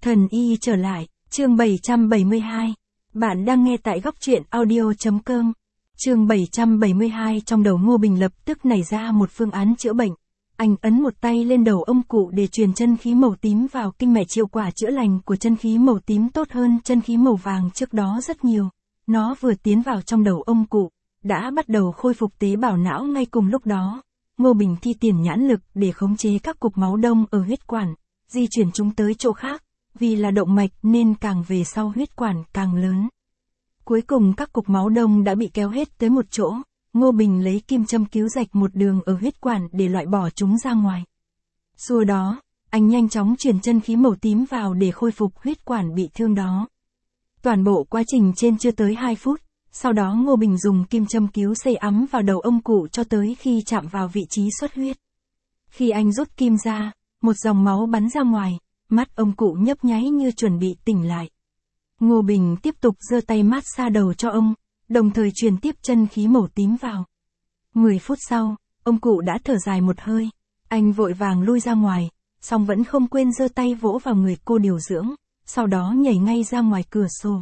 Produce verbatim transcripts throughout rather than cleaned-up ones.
Thần y trở lại, chương bảy trăm bảy mươi hai. Bạn đang nghe tại góc truyện audio.com. Chương bảy trăm bảy mươi hai. Trong đầu Ngô Bình lập tức nảy ra một phương án chữa bệnh. Anh ấn một tay lên đầu ông cụ để truyền chân khí màu tím vào kinh mạch, hiệu quả chữa lành của chân khí màu tím tốt hơn chân khí màu vàng trước đó rất nhiều. Nó vừa tiến vào trong đầu ông cụ, đã bắt đầu khôi phục tế bào não ngay cùng lúc đó. Ngô Bình thi tiền nhãn lực để khống chế các cục máu đông ở huyết quản, di chuyển chúng tới chỗ khác, vì là động mạch nên càng về sau huyết quản càng lớn. Cuối cùng các cục máu đông đã bị kéo hết tới một chỗ, Ngô Bình lấy kim châm cứu rạch một đường ở huyết quản để loại bỏ chúng ra ngoài. Sau đó, anh nhanh chóng truyền chân khí màu tím vào để khôi phục huyết quản bị thương đó. Toàn bộ quá trình trên chưa tới hai phút, sau đó Ngô Bình dùng kim châm cứu sấy ấm vào đầu ông cụ cho tới khi chạm vào vị trí xuất huyết. Khi anh rút kim ra, một dòng máu bắn ra ngoài, mắt ông cụ nhấp nháy như chuẩn bị tỉnh lại. Ngô Bình tiếp tục giơ tay mát xa đầu cho ông, đồng thời truyền tiếp chân khí màu tím vào. mười phút sau, ông cụ đã thở dài một hơi, anh vội vàng lui ra ngoài, song vẫn không quên giơ tay vỗ vào người cô điều dưỡng, sau đó nhảy ngay ra ngoài cửa sổ.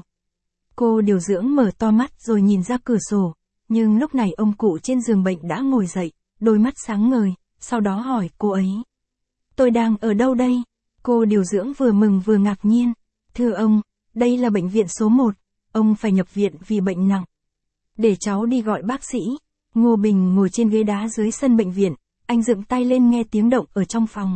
Cô điều dưỡng mở to mắt rồi nhìn ra cửa sổ, nhưng lúc này ông cụ trên giường bệnh đã ngồi dậy, đôi mắt sáng ngời, sau đó hỏi cô ấy. Tôi đang ở đâu đây? Cô điều dưỡng vừa mừng vừa ngạc nhiên. Thưa ông, đây là bệnh viện số một, ông phải nhập viện vì bệnh nặng. Để cháu đi gọi bác sĩ. Ngô Bình ngồi trên ghế đá dưới sân bệnh viện, anh dựng tay lên nghe tiếng động ở trong phòng.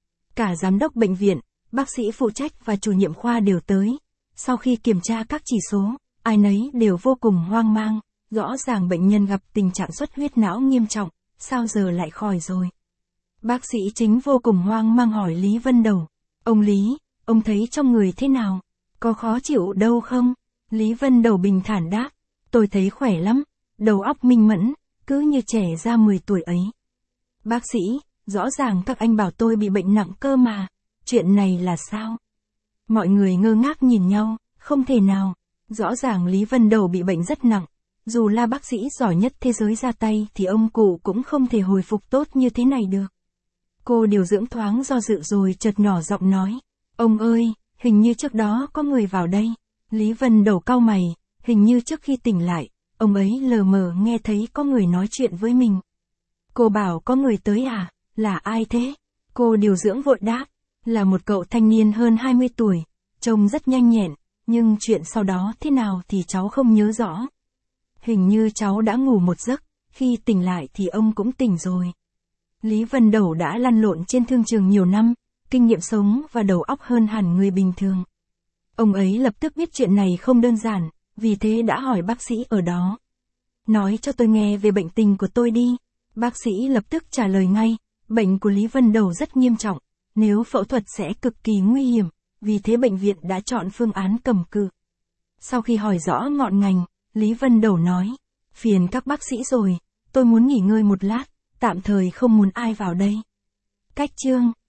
Cả giám đốc bệnh viện, bác sĩ phụ trách và chủ nhiệm khoa đều tới. Sau khi kiểm tra các chỉ số, ai nấy đều vô cùng hoang mang, rõ ràng bệnh nhân gặp tình trạng xuất huyết não nghiêm trọng, sao giờ lại khỏi rồi? Bác sĩ chính vô cùng hoang mang hỏi Lý Vân Đầu. Ông Lý, ông thấy trong người thế nào? Có khó chịu đâu không? Lý Vân Đầu bình thản đáp. Tôi thấy khỏe lắm, đầu óc minh mẫn, cứ như trẻ ra mười tuổi ấy. Bác sĩ, rõ ràng các anh bảo tôi bị bệnh nặng cơ mà, chuyện này là sao? Mọi người ngơ ngác nhìn nhau, không thể nào, rõ ràng Lý Vân Đầu bị bệnh rất nặng, dù là bác sĩ giỏi nhất thế giới ra tay thì ông cụ cũng không thể hồi phục tốt như thế này được. Cô điều dưỡng thoáng do dự rồi chợt nhỏ giọng nói, ông ơi, hình như trước đó có người vào đây. Lý Vân Đầu cau mày, hình như trước khi tỉnh lại, ông ấy lờ mờ nghe thấy có người nói chuyện với mình. Cô bảo có người tới à, là ai thế? Cô điều dưỡng vội đáp, là một cậu thanh niên hơn hai mươi tuổi, trông rất nhanh nhẹn, nhưng chuyện sau đó thế nào thì cháu không nhớ rõ. Hình như cháu đã ngủ một giấc, khi tỉnh lại thì ông cũng tỉnh rồi. Lý Vân Đầu đã lăn lộn trên thương trường nhiều năm, kinh nghiệm sống và đầu óc hơn hẳn người bình thường. Ông ấy lập tức biết chuyện này không đơn giản, vì thế đã hỏi bác sĩ ở đó. Nói cho tôi nghe về bệnh tình của tôi đi. Bác sĩ lập tức trả lời ngay, bệnh của Lý Vân Đầu rất nghiêm trọng, nếu phẫu thuật sẽ cực kỳ nguy hiểm, vì thế bệnh viện đã chọn phương án cầm cự. Sau khi hỏi rõ ngọn ngành, Lý Vân Đầu nói, phiền các bác sĩ rồi, tôi muốn nghỉ ngơi một lát, tạm thời không muốn ai vào đây. Cách chương